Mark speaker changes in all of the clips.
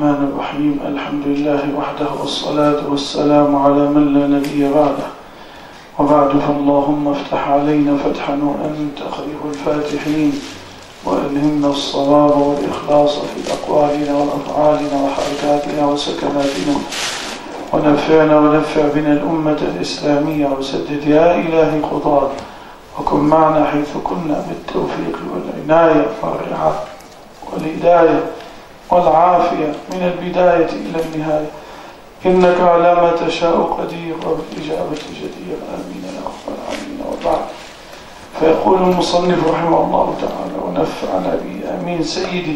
Speaker 1: الرحمن الرحيم. الحمد لله وحده والصلاة والسلام على من لا نبي بعده، وبعد فاللهم افتح علينا فتحا وأنت خير الفاتحين، وألهمنا الصواب والإخلاص في أقوالنا وأفعالنا وحركاتنا وسكناتنا، ونفعنا ونفع بنا الأمة الإسلامية، وسدد يا إلهي خطانا، وكن معنا حيث كنا بالتوفيق والعناية والرعاية والهداية والعافية من البداية إلى النهاية، إنك على ما تشاء قدير وبالإجابة جدير. آمين يا رب العالمين. وبعد، فيقول المصنف رحمه الله تعالى ونفعنا به آمين سيدي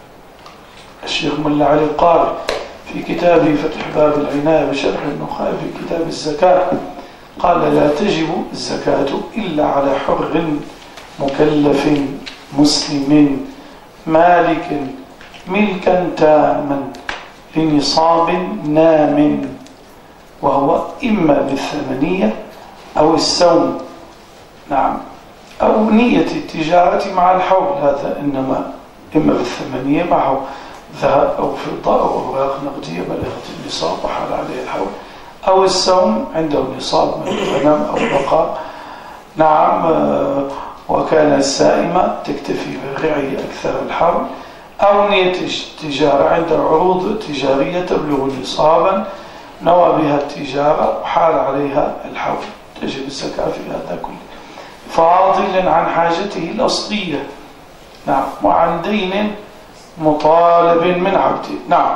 Speaker 1: الشيخ ملا علي القاري في كتابه فتح باب العناية بشرح النخاع في كتاب الزكاة، قال: لا تجب الزكاة إلا على حر مكلف مسلم مالك ملكا تاما لنصاب نام، وهو إما بالثمنية أو السوم، نعم، أو نية التجارة مع الحول. هذا إنما إما بالثمنية معه ذهب أو فضة أو أوراق نقدية بلغت النصاب وحال عليه الحول، أو السوم عنده نصاب من الغنم أو بقر، نعم، وكان السائمة تكتفي بالرعي أكثر الحول، أو نية التجارة عند عروض تجارية تبلغ نصابا نوى بها التجارة وحال عليها الحول، تجب الزكاة في هذا كله، فاضلا عن حاجته الأصلية، نعم، وعن دين مطالب من عبده، نعم،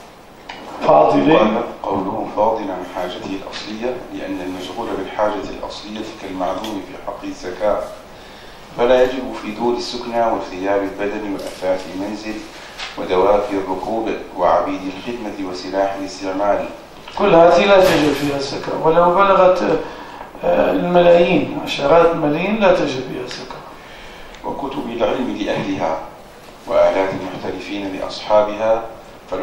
Speaker 1: فاضل.
Speaker 2: قوله فاضل عن حاجته الأصلية لأن المشغول بالحاجة الأصلية كالمعدوم في حق الزكاة، فلا يجب في دور السكنى وثياب البدن وأثاث المنزل ودواب الركوب وعبيد الخدمة وسلاح الاستعمال،
Speaker 1: كل هذه لا تجب فيها الزكاة، ولو بلغت الملايين عشرات الملايين لا تجب فيها الزكاة.
Speaker 2: وكتب العلم لأهلها وآلات المحترفين لأصحابها، فلو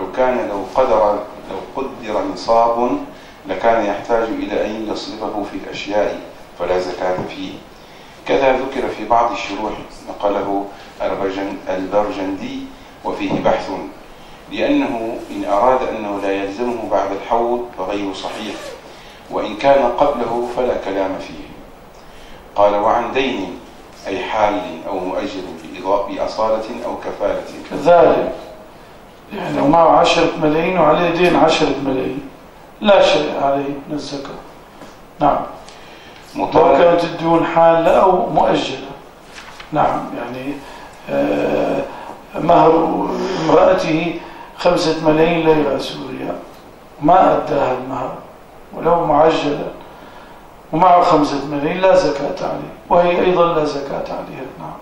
Speaker 2: قدر نصاب لكان يحتاج إلى أن يصرفه في الأشياء فلا زكاة فيه. كذا ذكر في بعض الشروح نقله البرجندي وفيه بحث، لأنه إن أراد أنه لا يلزمه بعد الحول فغير صحيح، وإن كان قبله فلا كلام فيه. قال: وعن دين أي حال أو مؤجل بأصالة أو كفالة،
Speaker 1: كذلك يعني ومعه 10 ملايين وعليه دين 10 ملايين لا شيء عليه من الزكاة، نعم، لو كانت الديون حالة أو مؤجلة، نعم، يعني مهر امرأته 5 ملايين ليرة سوريا ما أداها المهر ولو معجلا ومعه 5 ملايين لا زكاة عليه، وهي أيضا لا زكاة عليها، نعم.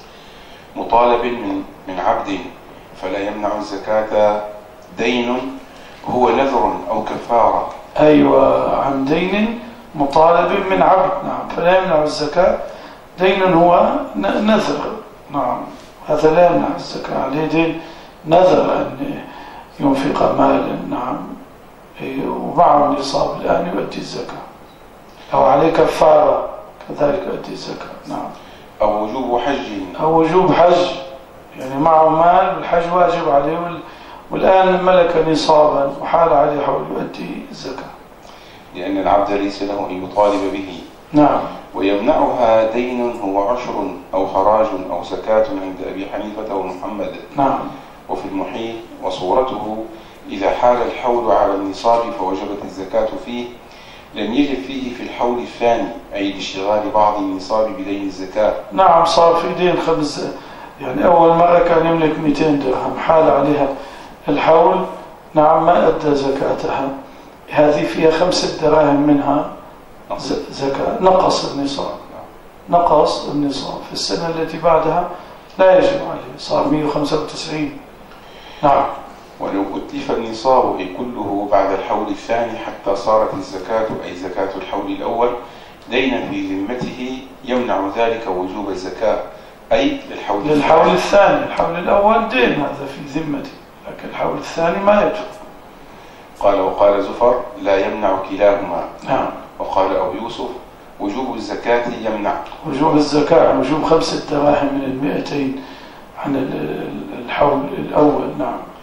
Speaker 2: مطالب من عبد فلا يمنع الزكاة دين هو نذر أو كفارة،
Speaker 1: أيوة، عن دين مطالب من عبد، نعم، فلا يمنع الزكاة دين هو نذر، نعم، هذا لا يمنع الزكاة عليه دين نذر أن ينفق مالا، نعم، ومعه النصاب الآن يؤدي الزكاة، أو عليه كفارة كذلك يؤدي الزكاة، نعم،
Speaker 2: أو وجوب حج،
Speaker 1: أو وجوب حج، يعني معه مال والحج واجب عليه والآن ملك نصابا وحال عليه حول يؤدي الزكاة،
Speaker 2: لأن العبد ليس له أن يطالب به،
Speaker 1: نعم.
Speaker 2: ويمنعها دين هو عشر أو خراج أو زكاة عند أبي حنيفة ومحمد،
Speaker 1: نعم.
Speaker 2: وفي المحيط وصورته إذا حال الحول على النصاب فوجبت الزكاة فيه، لم يجب فيه في الحول الثاني، أي لاشتغال بعض النصاب بدين الزكاة،
Speaker 1: نعم، صار في دين 5، يعني أول مرة كان يملك 200 درهم حال عليها الحول، نعم، ما أدى زكاتها، هذه فيها 5 دراهم منها زكاة، نقص النصاب، نقص النصاب، في السنة التي بعدها لا يجب عليه، صار 195، نعم.
Speaker 2: ولو أتلف النصاب أي كله بعد الحول الثاني حتى صارت الزكاة أي زكاة الحول الأول دينا في ذمته، يمنع ذلك وجوب الزكاة أي
Speaker 1: للحول الثاني. الحول الأول دين هذا في ذمته، لكن الحول الثاني ما يجب.
Speaker 2: قال: وقال زفر: لا يمنع كلاهما،
Speaker 1: نعم.
Speaker 2: وقال أبو يوسف: وجوب الزكاة يمنع.
Speaker 1: وجوب الزكاة وجوب 5 دراهم من 200 عن الحول الأول، نعم.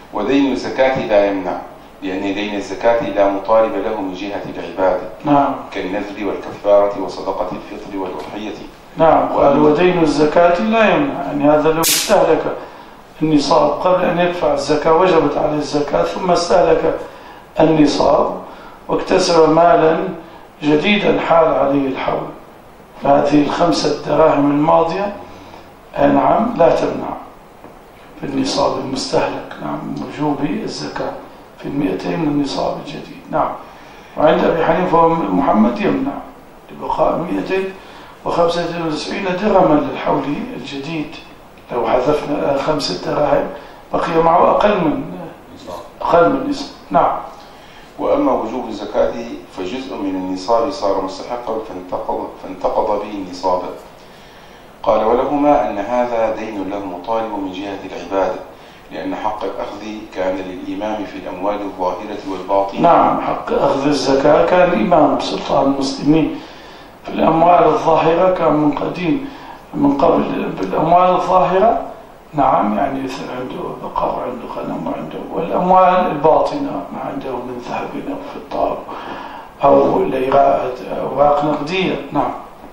Speaker 2: ودين الزكاة لا يمنع، لأن دين الزكاة لا مطالب له من جهة العبادة.
Speaker 1: نعم.
Speaker 2: كالنذر والكفارة وصدقة الفطر والأضحية.
Speaker 1: نعم. قال ودين الزكاة لا يمنع، يعني هذا لو استهلك النصاب قبل أن يدفع الزكاة وجبت عليه الزكاة، ثم استهلك النصاب واكتسب مالا جديدا حال عليه الحول، فهذه 5 دراهم الماضية نعم لا تمنع في النصاب المستهلك، نعم، وجوب الزكاة في 200 من النصاب الجديد. نعم. وعند أبي حنيفة ومحمد يمنع لبقاء 295 درهما للحول الجديد. لو حذفنا 5 دراهم بقي معه أقل من النصاب. نعم.
Speaker 2: وأما وجوب الزكاة فجزء من النصاب صار مستحقا فانتقض به النصاب. قال ولهما أن هذا دين له مطالب من جهة العبادة، لأن حق الأخذ كان للإمام في الأموال الظاهرة والباطنة.
Speaker 1: نعم. حق أخذ الزكاة كان الإمام سلطان المسلمين في الأموال الظاهرة، كان من قديم من قبل بالأموال الظاهرة. نعم. يعني عنده بقر، عنده غنم، عنده، والأموال الباطنة ما عنده من ذهب أو فضة أو ليرات أوراق نقدية. نعم.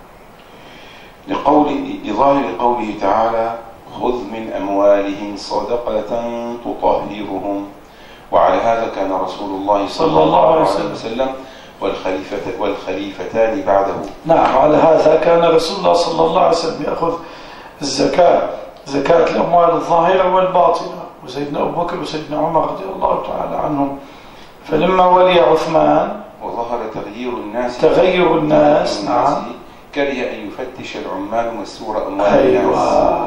Speaker 2: لظاهر قوله تعالى خذ من أموالهم صدقة تطهرهم. وعلى هذا كان رسول الله صلى الله عليه وسلم والخليفتان بعده.
Speaker 1: نعم. على هذا كان رسول الله صلى الله عليه وسلم يأخذ الزكاة، زكاة الأموال الظاهرة والباطنة، وسيدنا أبو بكر وسيدنا عمر رضي الله تعالى عنهم. فلما ولي عثمان
Speaker 2: وظهر تغيير الناس
Speaker 1: نعم
Speaker 2: كره أن يفتش العمال مستور أموال الناس.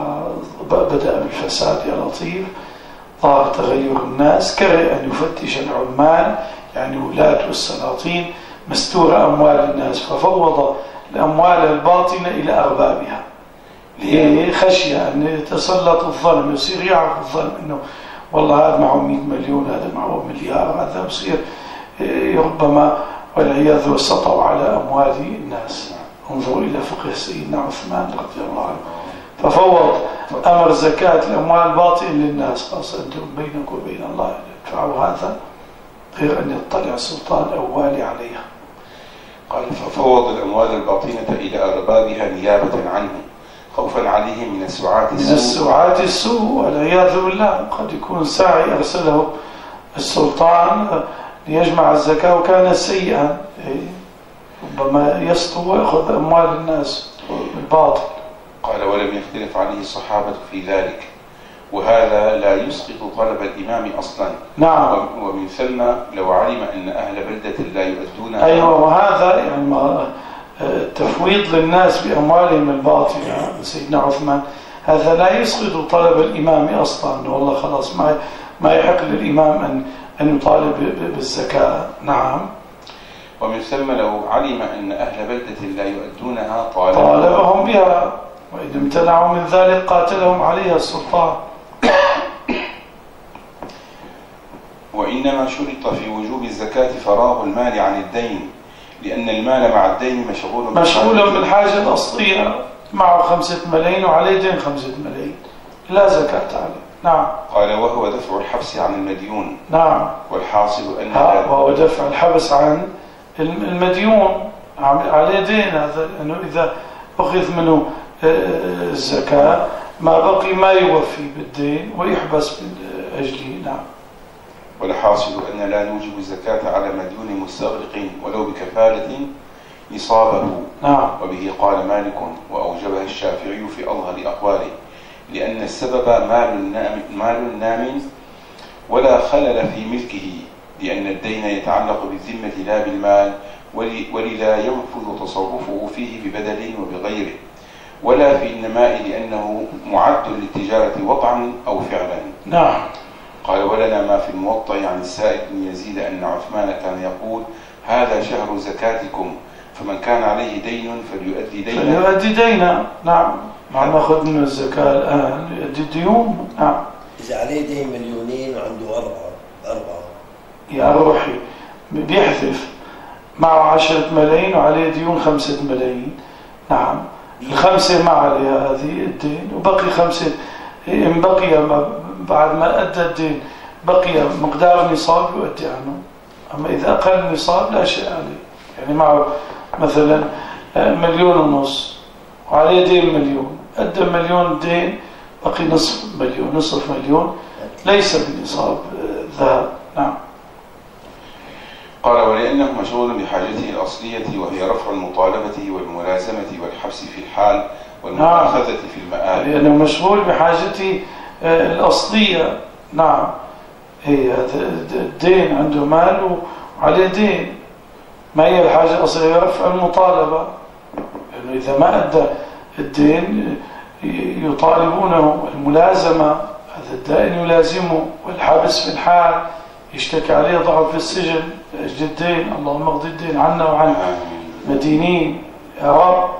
Speaker 1: بدأ بالفساد يا لطيف. ظهر تغير الناس، كره أن يفتش العمال يعني ولاة والسلاطين مستور أموال الناس، ففوض الأموال الباطنة إلى أربابها، خشية أن يتسلط الظلم، يصير يعرف الظلم أنه والله هذا معه 100 مليون، هذا معه مليار، هذا يصير ربما والعياذ وسطوا على أموال الناس. انظروا إلى فقه سيدنا عثمان رضي الله عنه، ففوض أمر زكاة الأموال الباطنة للناس، خاصة أنتم بينك وبين الله يدفعوا هذا غير أن يطلع سلطان أو والي عليها.
Speaker 2: قال ففوض الأموال الباطنة إلى أربابها نيابة عنه خوفا عليهم من السعات
Speaker 1: السوء والعياذ بالله. قد يكون ساعي أرسله السلطان ليجمع الزكاة وكان سيئا، ربما يسطو ويأخذ أموال الناس بالباطل.
Speaker 2: قال ولم يختلف عليه الصحابة في ذلك، وهذا لا يسقط طلب الإمام أصلا.
Speaker 1: نعم.
Speaker 2: ومن ثم لو علم أن أهل بلدة لا يؤدونها.
Speaker 1: أيوة. وهذا يعني التفويض للناس بأموالهم الباطلة سيدنا عثمان، هذا لا يسقط طلب الإمام أصلا، والله خلاص ما يحق للإمام أن يطالب بالزكاة. نعم.
Speaker 2: ومن ثم لو علم أن أهل بلدة لا يؤدونها
Speaker 1: طالبهم بها، وإذا امتنعوا من ذلك قاتلهم عليها السلطان.
Speaker 2: وإنما شرط في وجوب الزكاة فراغ المال عن الدين، لأن المال مع الدين مشغول
Speaker 1: بالحاجة الأصلية، معه 5 ملايين وعليه دين 5 ملايين، لا زكاة عليه. نعم.
Speaker 2: قال وهو دفع الحبس عن المديون.
Speaker 1: نعم.
Speaker 2: والحاصل أن
Speaker 1: وهو دفع الحبس عن المديون عليه دين، هذا أنه إذا أخذ منه الزكاة ما بقي ما يوفي بالدين ويحبس من أجله. نعم.
Speaker 2: والحاصل أن لا نوجب الزكاة على مديون مستغرق ولو بكفالة نصابه.
Speaker 1: نعم.
Speaker 2: وبه قال مالك وأوجبها الشافعي في أظهر أقواله، لأن السبب مال نام ولا خلل في ملكه، لأن الدين يتعلق بالذمة لا بالمال، ولذا ينفذ تصرفه فيه ببدل وبغيره، ولا في النماء لأنه معد للتجارة وضعا أو فعلا.
Speaker 1: نعم.
Speaker 2: قال ولنا ما في الموطأ عن السائب بن يزيد أن عثمان كان يقول هذا شهر زكاتكم، فمن كان عليه دين فليؤدي دينا.
Speaker 1: نعم. ما ناخذ من الزكاة الآن يؤدي الديون. نعم.
Speaker 3: إذا عليه دين 2 مليون وعنده 4
Speaker 1: يا روحي بيحذف معه 10 ملايين وعليه ديون 5 ملايين. نعم. 5 ما عليها هذه الدين، وبقي 5. إن بقي بعد ما أدى الدين بقي مقدار النصاب يؤدي عنه. أما إذا أقل النصاب لا شيء عليه، يعني معه مثلا 1.5 مليون وعليه دين 1,000,000، أدى 1,000,000 دين، بقي نصف مليون ليس بالنصاب ذهب. نعم.
Speaker 2: قال ولأنه مشغول بحاجته الأصلية وهي رفع المطالبة والملازمة والحبس في الحال والمؤاخذة في المآل.
Speaker 1: لأنه مشغول بحاجته الأصلية. نعم، هي الدين، عنده مال وعليه دين. ما هي الحاجة الأصلية؟ رفع المطالبة، لأنه إذا ما أدى الدين يطالبونه. الملازمة، هذا الدائن يلازمه، والحبس في الحال يشتكي عليه ضعف في السجن لأجل الدين. اللهم اقضي الدين عنا وعن مدينين يا رب.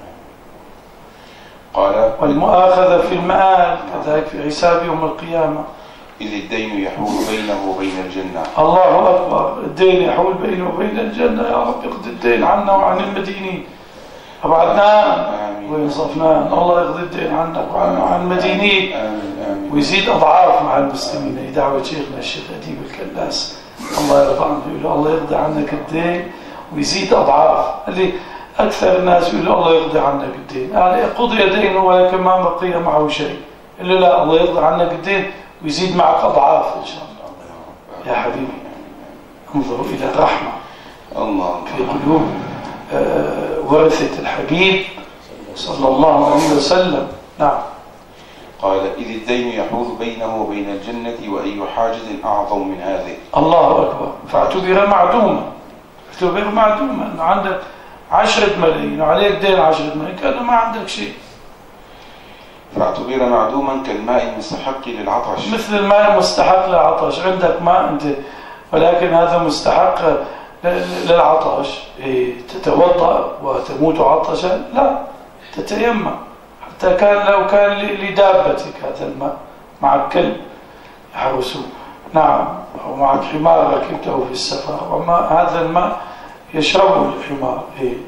Speaker 2: قال
Speaker 1: والمؤاخذة في المآل كذلك في حساب يوم القيامة،
Speaker 2: إذ الدين يحول بينه وبين الجنة.
Speaker 1: الله أكبر، الدين يحول بينه وبين الجنة. يا رب اقضي الدين عنا وعن المدينين، أبعدنا وينصفنا. الله يقضي الدين عنا وعن المدينين ويزيد أضعاف مع المسلمين. دعوة شيخنا الشيخ أديب الكلاس الله يرضى عنه، يقول الله يقضي عنك الدين ويزيد أضعاف. اللي أكثر الناس يقول الله يقضي عنك الدين، يعني قضي دينه ولكن ما بقي معه شيء. إلا لا، الله يقضي عنك الدين ويزيد معك أضعاف إن شاء الله. يا حبيبي انظروا إلى الرحمة في قلوب ورثة الحبيب صلى الله عليه وسلم. نعم.
Speaker 2: قال إذ الدين يحول بينه وبين الجنة وأي حاجة أعظم من هذه.
Speaker 1: الله أكبر. فاعتبر معدوما، أنه عندك 10 ملايين وعليك دين 10 ملايين، كأنه ما عندك شيء.
Speaker 2: فاعتبر معدوما كالماء المستحق للعطش،
Speaker 1: مثل الماء المستحق للعطش. عندك ماء أنت ولكن هذا مستحق للعطش، تتوضأ وتموت عطشا؟ لا، تتيمم. حتى لو كان لدابتك هذا الماء، معك كلب يحرسه، نعم، أو معك حمار ركبته في السفر، وما هذا الماء يشربه الحمار،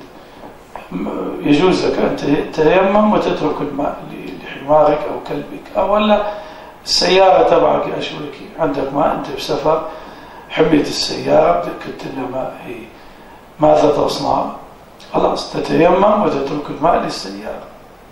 Speaker 1: يجوز لك أن تتيمم وتترك الماء لحمارك أو كلبك. أو ولا السيارة تبعك يا شويكي، عندك ماء أنت بسفر، حمية السيارة بدك لها ماء، ماذا تصنع؟ خلاص تتيمم وتترك الماء للسيارة.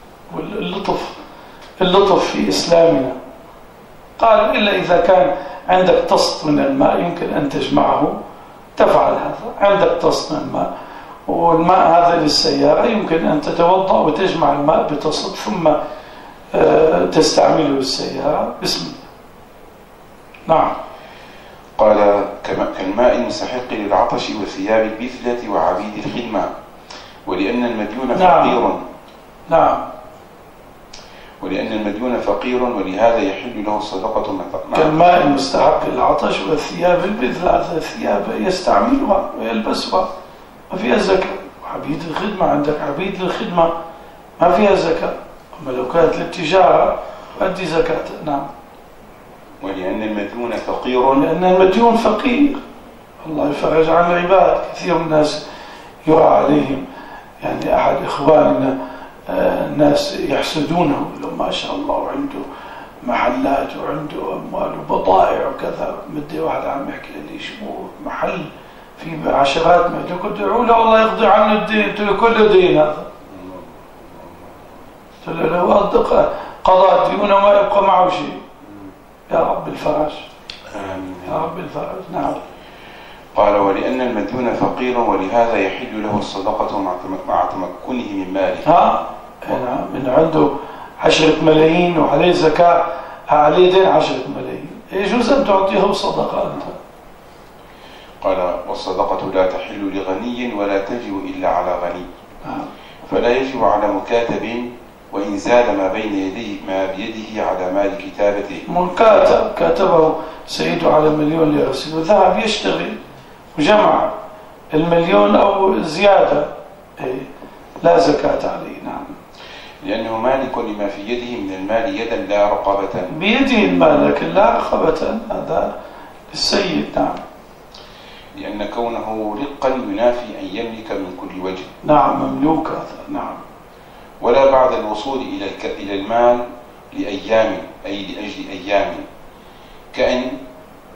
Speaker 1: واللطف في إسلامنا قال إلا إذا كان عندك طست من الماء يمكن أن تجمعه تفعل هذا. عندك طست من الماء والماء هذا للسيارة، يمكن أن تتوضأ وتجمع الماء بطست ثم تستعمله للسيارة بسم الله. نعم.
Speaker 2: قال كالماء المستحق للعطش وثياب البذلة وعبيد الخدمة، ولأن المديون فقير.
Speaker 1: نعم.
Speaker 2: ولأن المديون فقير ولهذا يحل له الصدقة
Speaker 1: كالماء المستحق للعطش وثياب البذلة، هذه ثياب يستعملها ويلبسها ما فيها زكاة. وعبيد الخدمة، عندك عبيد للخدمة ما فيها زكاة، أما لو كانت للتجارة أدي زكاة. نعم.
Speaker 2: ولأن المديون فقير،
Speaker 1: لأن المديون فقير. الله يفرج عن العباد. كثير من الناس يرى عليهم، يعني أحد إخواننا الناس يحسدونه، يقولوا ما شاء الله وعنده محلات وعنده أموال وبضائع وكذا. مدي واحد عم يحكي لي شو محل في عشرات ما تدعوا له الله يقضي عنه الدين، كله دين هذا. لو قضى الديون وما يبقى معه شيء. يا رب الفرج. يا رب الفرج. نعم.
Speaker 2: قال ولأن المديون فقير ولهذا يحل له الصدقة مع تمكنه من ماله.
Speaker 1: من عنده 10 ملايين وعليه زكاة، عليه دين 10 ملايين، يجوز أن تعطيه صدقة أنت.
Speaker 2: قال والصدقة لا تحل لغني ولا تجب إلا على غني. فلا يجب على مكاتب وإن زاد ما بيده على مال كتابته.
Speaker 1: مكاتب كاتبه سيده على 1,000,000 ليرسل وذهب يشتغل وجمع 1,000,000 أو زيادة، لا زكاة عليه. نعم.
Speaker 2: لأنه مالك لما في يده من المال يدا لا رقبة.
Speaker 1: بيده المال لكن لا رقبة، هذا السيد. نعم.
Speaker 2: لأن كونه رقا ينافي أن يملك من كل وجه.
Speaker 1: نعم، مملوك هذا. نعم.
Speaker 2: ولا بعد الوصول إلى المال لأيام، أي لأجل أيام، كأن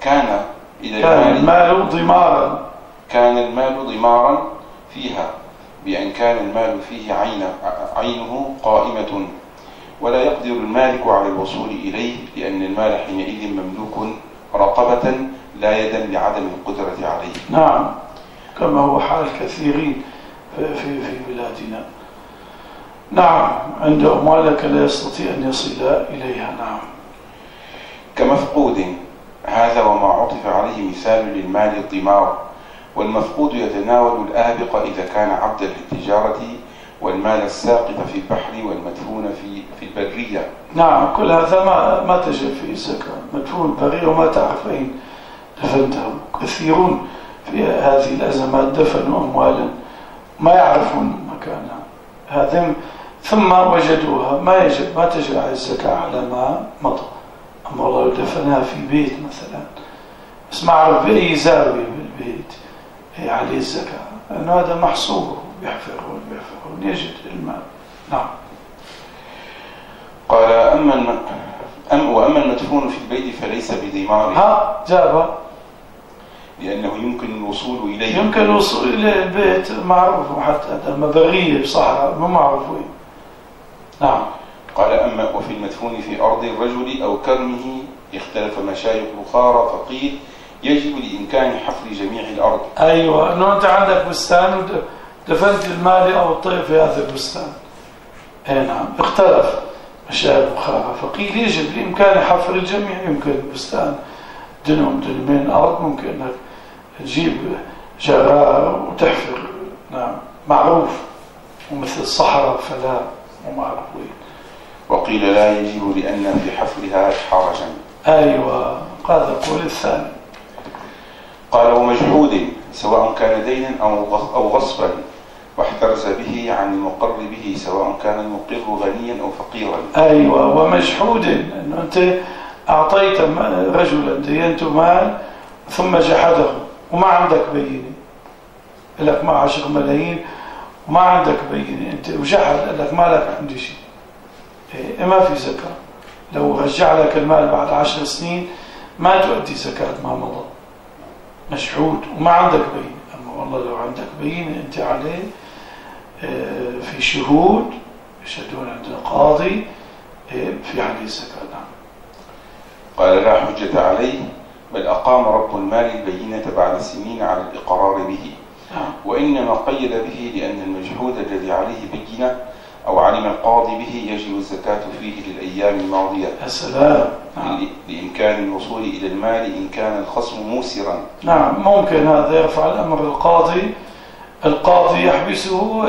Speaker 2: كان
Speaker 1: المال ضمارا،
Speaker 2: كان المال ضمارا فيها، بأن كان المال فيه عينه قائمة، ولا يقدر المالك على الوصول إليه، لأن المال حينئذ مملوك رقبة لا يدا لعدم القدرة عليه.
Speaker 1: نعم، كما هو حال كثيرين في بلادنا. نعم، عند أموالك لا يستطيع أن يصل إليها. نعم.
Speaker 2: كمفقود، هذا وما عطف عليه مثال للمال الضمار. والمفقود يتناول الآبق إذا كان عبدا للتجارة، والمال الساقط في البحر، والمدفون في البرية.
Speaker 1: نعم، كل هذا ما تجب فيه الزكاة. مدفون البرية وما تعرف أين دفنته. كثيرون في هذه الأزمات دفنوا أموالا ما يعرفون مكانها، هذم ثم وجدوها، ما تجب على الزكاة على ما مضى. أما الله دفنها في بيت مثلا، بس ما عرف بأي زاوية بالبيت عليه الزكاة، لأنه هذا محصور، بيحفرون يجد المال. نعم.
Speaker 2: قال وأما المدفون في البيت فليس بضمار،
Speaker 1: جابها،
Speaker 2: لأنه يمكن الوصول إليه.
Speaker 1: يمكن الوصول إلى البيت معروف، حتى مبرية بصحراء ما معروف وين. نعم.
Speaker 2: قال أما وفي المدفون في أرض الرجل أو كرمه اختلف مشايخ البخارى، فقيل يجب لإمكان حفر جميع الأرض.
Speaker 1: أيوة، أنه أنت عندك بستان ودفنت المال أو الطير في هذا البستان. نعم، اختلف مشايخ البخارى، فقيل يجب لإمكان حفر الجميع. يمكن بستان دنمين أرض، ممكن أنك تجيب جرار وتحفر. نعم، معروف، ومثل الصحراء فلا ومعروف وين.
Speaker 2: وقيل لا يجب لأن في حفرها حرجا.
Speaker 1: أيوة، هذا القول الثاني.
Speaker 2: قال ومجحود، سواء كان دينا أو غصبا، واحترز به عن المقر به، سواء كان المقر غنيا أو فقيرا.
Speaker 1: أيوة، ومجحود، أنه أنت أعطيت رجلا دينته مال ثم جحده وما عندك بينة، لك ما 10 ملايين وما عندك بينة أنت، وجحد قال لك ما لك عندي شيء، ما في زكاة. لو رجع لك المال بعد 10 سنين ما تؤدي زكاة ما مضى. مشحود وما عندك بينة. أما والله لو عندك بينة أنت عليه، في شهود يشهدون عند القاضي، في عليه الزكاة. نعم.
Speaker 2: قال لا حجة عليه، بل أقام رب المال البينة بعد سنين على الإقرار به. وإنما قيد به لأن المجحود الذي عليه بينة أو علم القاضي به يجب الزكاة فيه للأيام الماضية.
Speaker 1: السلام.
Speaker 2: لإمكان الوصول إلى المال إن كان الخصم موسرا.
Speaker 1: نعم، ممكن هذا يرفع الأمر القاضي يحبسه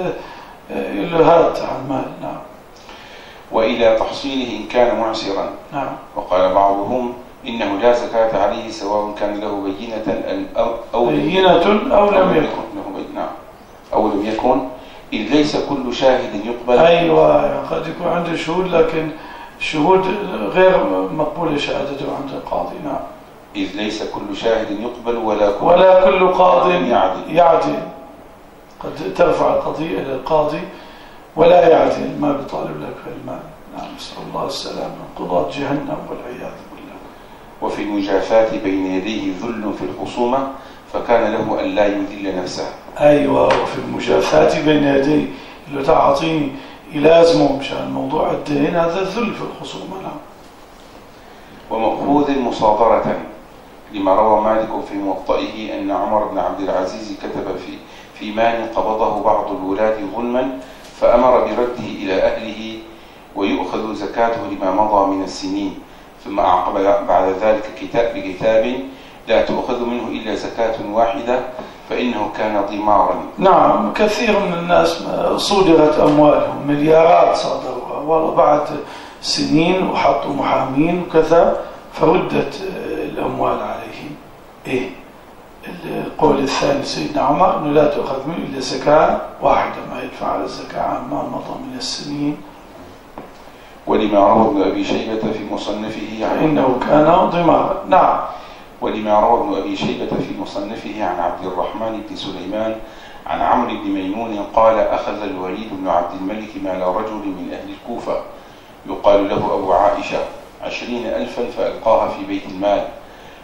Speaker 1: إلهات عن المال. نعم.
Speaker 2: وإلى تحصيله إن كان معسرا.
Speaker 1: نعم.
Speaker 2: وقال بعضهم إنه لا زكاة عليه سواء كان له بينة أو
Speaker 1: لم يكن.
Speaker 2: نعم، أو لم يكن، إذ ليس كل شاهد يقبل.
Speaker 1: أيوة، قد يكون عنده شهود لكن الشهود غير مقبولة شهادته عند القاضي. نعم.
Speaker 2: إذ ليس كل شاهد يقبل
Speaker 1: ولا كل قاض يعدل. قد ترفع القضية إلى القاضي ولا يعدل، ما بيطالب لك في المال. نعم، نسأل الله السلامة. قضاة جهنم والعياذ بالله.
Speaker 2: وفي المجافاة بين يديه ذل في الخصومة، فكان له أن لا يذل نفسه.
Speaker 1: أيوة، وفي المجافاة بين يديه، اللي تعطيني يلازمه مشان موضوع الدين، هذا الذل في الخصومة. نعم.
Speaker 2: ومأخوذ مصادرة، لما روى مالك في موطئه أن عمر بن عبد العزيز كتب في مال قبضه بعض الولاة ظلما، فأمر برده إلى أهله ويؤخذ زكاته لما مضى من السنين، ثم أعقب بعد ذلك بكتاب لا تؤخذ منه إلا زكاة واحدة فإنه كان ضمارا.
Speaker 1: نعم، كثير من الناس صدرت أموالهم، مليارات صادروها، والله بعد سنين وحطوا محامين وكذا فردت الأموال عليهم. القول الثاني سيدنا عمر أنه لا تؤخذ منه إلا زكاة واحدة، ما يدفع على الزكاة عما مضى من السنين.
Speaker 2: ولما روى ابن أبي شيبة في مصنفه
Speaker 1: إنه كان ضمارا. نعم.
Speaker 2: ولما روى ابن أبي شيبة في مصنفه عن عبد الرحمن بن سليمان عن عمرو بن ميمون قال أخذ الوليد بن عبد الملك مال رجل من أهل الكوفة يقال له أبو عائشة 20,000 فألقاها في بيت المال،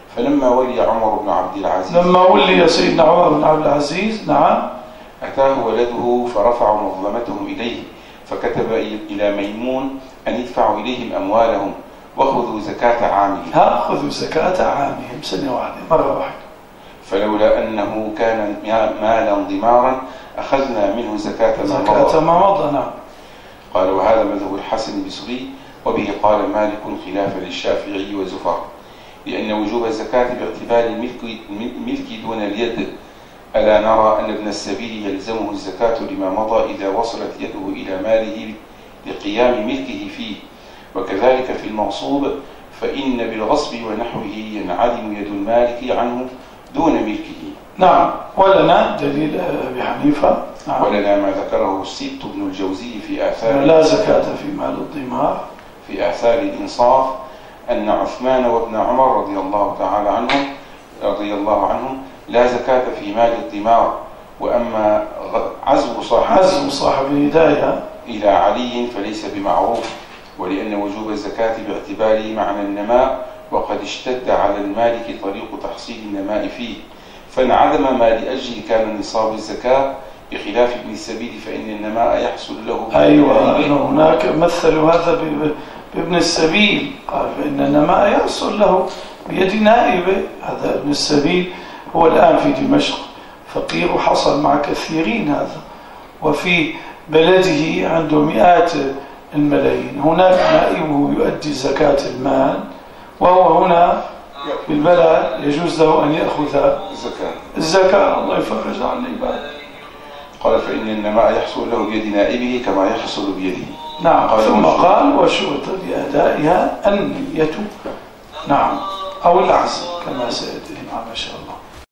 Speaker 2: فلما ولي عمر بن عبد العزيز
Speaker 1: لما ولي سيدنا عمر بن عبد العزيز نعم
Speaker 2: أتاه ولده فرفعوا مظلمتهم إليه، فكتب إلى ميمون أن يدفعوا إليهم أموالهم وخذوا زكاة عامهم.
Speaker 1: خذوا زكاة عامهم سنة واحدة مرة واحدة.
Speaker 2: فلولا أنه كان مالا ضمارا أخذنا منه زكاة
Speaker 1: ما مضى. نعم.
Speaker 2: قال وهذا مذهب الحسن البصري، وبه قال مالك خلافا للشافعي وزفر، لأن وجوب الزكاة باعتبار الملك دون اليد. ألا نرى أن ابن السبيل يلزمه الزكاة لما مضى إذا وصلت يده إلى ماله لقيام ملكه فيه، وكذلك في المغصوب، فإن بالغصب ونحوه ينعدم يد المالك عنه دون ملكه.
Speaker 1: نعم. ولنا دليل أبي حنيفة. نعم.
Speaker 2: ولنا ما ذكره السبط بن الجوزي في آثار
Speaker 1: لا زكاة في مال الضمار،
Speaker 2: في آثار الإنصاف، أن عثمان وابن عمر رضي الله عنهم لا زكاة في مال الضمار. وأما عزو صاحب الهداية
Speaker 1: إلى
Speaker 2: علي فليس بمعروف، ولأن وجوب الزكاة باعتباره معنى النماء، وقد اشتد على المالك طريق تحصيل النماء فيه، فانعدم ما لأجله كان نصاب الزكاة، بخلاف ابن السبيل فإن النماء يحصل له.
Speaker 1: أيوة، هناك مثلوا هذا بابن السبيل، قال فإن النماء يحصل له بيد نائبه. هذا ابن السبيل هو الآن في دمشق فقير، وحصل مع كثيرين هذا، وفي بلده عنده مئات الملايين. هناك نائبه يؤدي زكاة المال، وهو هنا في البلد يجوز له أن يأخذ الزكاة. الله يفرج عن العباد.
Speaker 2: قال فإن النماء يحصل له بيد نائبه كما يحصل بيده.
Speaker 1: نعم. ثم قال وشرط لأدائها النية. نعم. أو العزم كما سيأتي. نعم. ما شاء الله.